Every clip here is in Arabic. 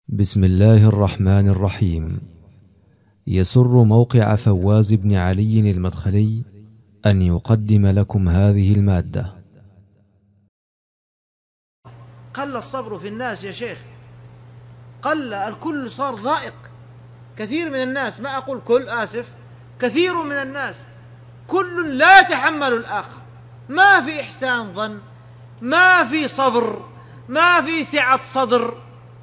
بسم الله الرحمن الرحيم. يسر موقع فواز بن علي المدخلي أن يقدم لكم هذه المادة. قل الصبر في الناس يا شيخ، قل، الكل صار ضائق. كثير من الناس، ما أقول كل، آسف، كثير من الناس كل لا يتحمل الآخر، ما في إحسان ظن، ما في صبر، ما في سعة صدر.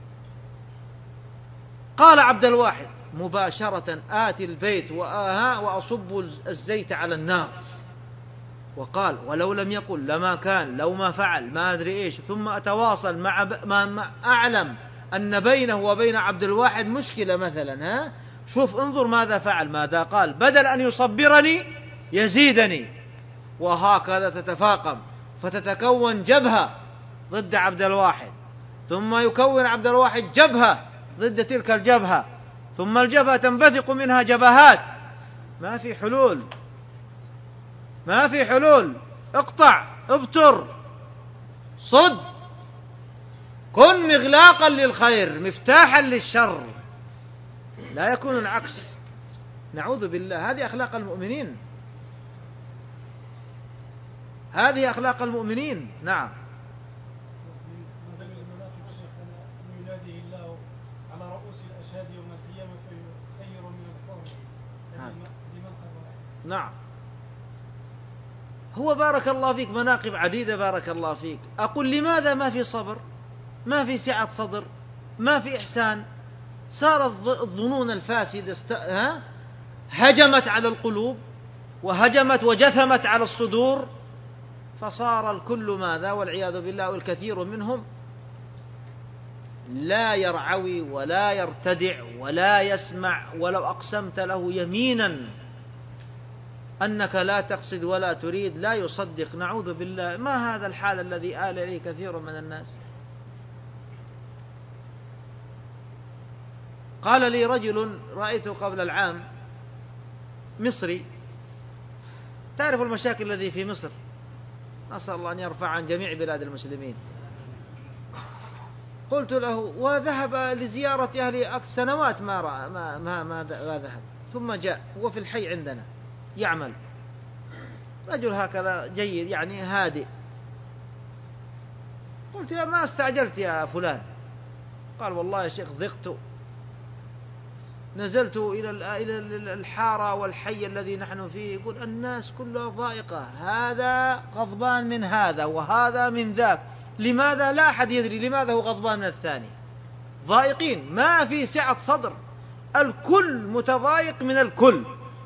قال عبد الواحد مباشرة: آتي البيت وأصب الزيت على النار. وقال: ولو لم يقل لما كان، لو ما فعل، ما أدري إيش، ثم أتواصل ما أعلم أن بينه وبين عبد الواحد مشكلة مثلا، شوف انظر ماذا فعل، ماذا قال: بدل أن يصبرني يزيدني. وهكذا تتفاقم فتتكون جبهة ضد عبد الواحد، ثم يكون عبد الواحد جبهة ضد تلك الجبهة، ثم الجبهة تنبثق منها جبهات. ما في حلول، ما في حلول. اقطع، ابتر، صد، كن مغلاقا للخير مفتاحا للشر، لا يكون العكس. نعوذ بالله. هذه أخلاق المؤمنين، هذه أخلاق المؤمنين. نعم. على رؤوس الأشهاد يوم القيامة خير من الحور. نعم. هو بارك الله فيك مناقب عديدة، بارك الله فيك. أقول لماذا ما في صبر، ما في سعة صدر، ما في إحسان؟ صارت الظنون الفاسدة هجمت على القلوب، وهجمت وجثمت على الصدور، فصار الكل ماذا؟ والعياذ بالله. والكثير منهم لا يرعوي ولا يرتدع ولا يسمع، ولو أقسمت له يمينا أنك لا تقصد ولا تريد لا يصدق. نعوذ بالله. ما هذا الحال الذي آل إليه كثير من الناس؟ قال لي رجل رأيته قبل العام، مصري، تعرف المشاكل التي في مصر، نسأل الله أن يرفع عن جميع بلاد المسلمين. قلت له، وذهب لزيارة أهلي سنوات ما ذهب، ثم جاء، هو في الحي عندنا يعمل، رجل هكذا جيد يعني هادئ. قلت: يا ما استعجلت يا فلان؟ قال: والله يا شيخ ضقت، نزلت إلى الحارة والحي الذي نحن فيه، يقول الناس كلها ضائقة، هذا غضبان من هذا وهذا من ذاك. لماذا؟ لا أحد يدري لماذا هو غضبان من الثاني. ضائقين، ما في سعة صدر، الكل متضايق من الكل،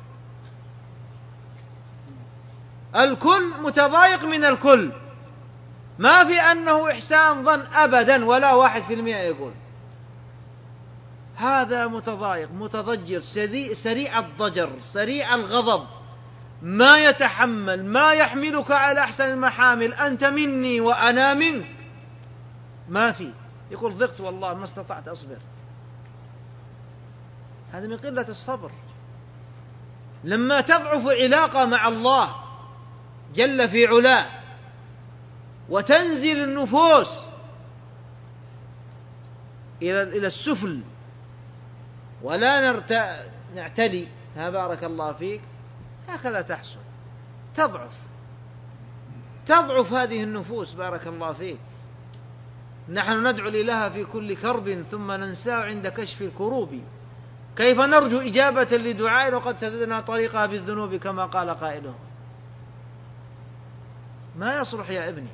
الكل متضايق من الكل، ما في أنه إحسان ظن أبدا، ولا 1% يقول. هذا متضايق متضجر سريع الضجر سريع الغضب، ما يتحمل، ما يحملك على أحسن المحامل، أنت مني وأنا منك، ما في. يقول: ضغط والله ما استطعت أصبر. هذا من قلة الصبر. لما تضعف علاقة مع الله جل في علاه، وتنزل النفوس إلى السفل، ولا نعتلي، بارك الله فيك، هكذا تحصل، تضعف هذه النفوس، بارك الله فيك. نحن ندعو لها في كل كرب ثم ننساه عند كشف الكروب، كيف نرجو إجابة لدعاء وقد سددنا طريقها بالذنوب، كما قال قائله. ما يصلح يا ابني،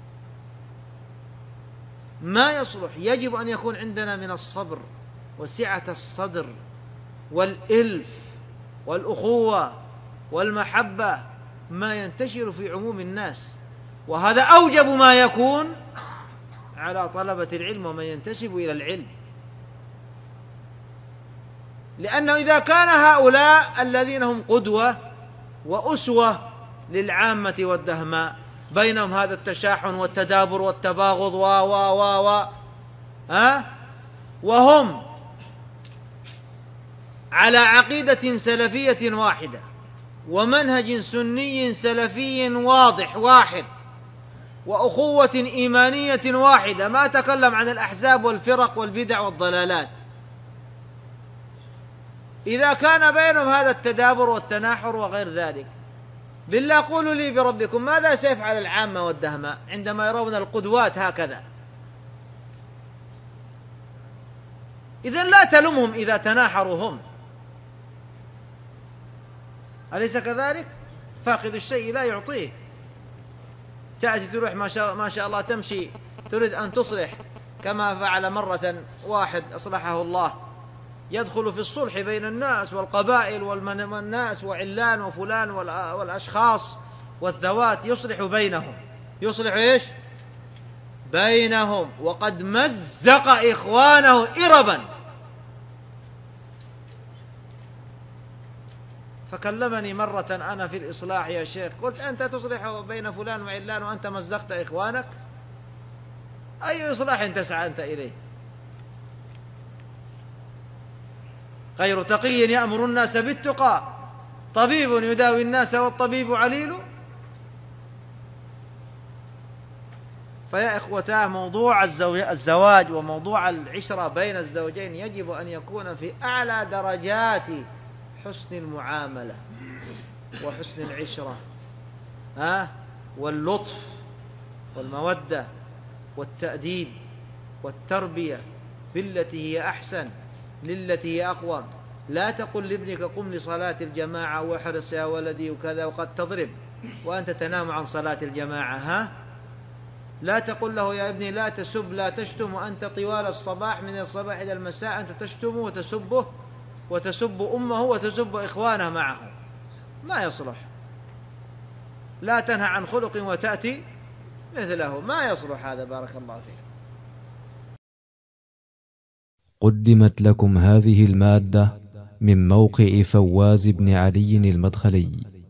ما يصلح. يجب أن يكون عندنا من الصبر وسعة الصدر والإلف والأخوة والمحبة ما ينتشر في عموم الناس، وهذا أوجب ما يكون على طلبة العلم ومن ينتسب إلى العلم. لأنه إذا كان هؤلاء الذين هم قدوة وأسوة للعامة والدهماء بينهم هذا التشاحن والتدابر والتباغض وهم على عقيدة سلفية واحدة ومنهج سني سلفي واضح واحد، وأخوة إيمانية واحدة، ما تكلم عن الأحزاب والفرق والبدع والضلالات. إذا كان بينهم هذا التدابر والتناحر وغير ذلك، بالله قولوا لي بربكم ماذا سيفعل العامة والدهماء عندما يرون القدوات هكذا؟ إذن لا تلمهم إذا تناحروا هم، أليس كذلك؟ فاقد الشيء لا يعطيه. تأتي تروح ما شاء الله تمشي تريد أن تصلح، كما فعل مرة واحد أصلحه الله، يدخل في الصلح بين الناس والقبائل والناس وعلان وفلان والأشخاص والذوات، يصلح بينهم. يصلح إيش؟ بينهم، وقد مزق إخوانه إربا. فكلمني مرة أنا في الإصلاح يا شيخ، قلت أنت تصلح بين فلان وعلان وأنت مزقت إخوانك؟ أي إصلاح تسعى أنت إليه؟ غير تقي يأمر الناس بالتقى، طبيب يداوي الناس والطبيب عليل. فيا إخوتاه، موضوع الزواج وموضوع العشرة بين الزوجين يجب أن يكون في أعلى درجات حسن المعاملة وحسن العشرة، واللطف والمودة والتأديب والتربية بالتي هي أحسن للتي هي أقوى. لا تقل لابنك قم لصلاة الجماعة واحرص يا ولدي وكذا وقد تضرب وأنت تنام عن صلاة الجماعة. لا تقل له يا ابني لا تسب لا تشتم وأنت طوال الصباح من الصباح إلى المساء أنت تشتمه وتسبه وتسب أمه وتسب إخوانه معه، ما يصلح. لا تنهى عن خلق وتأتي مثله، ما يصلح هذا. بارك الله فيك. قدمت لكم هذه المادة من موقع فواز بن علي المدخلي.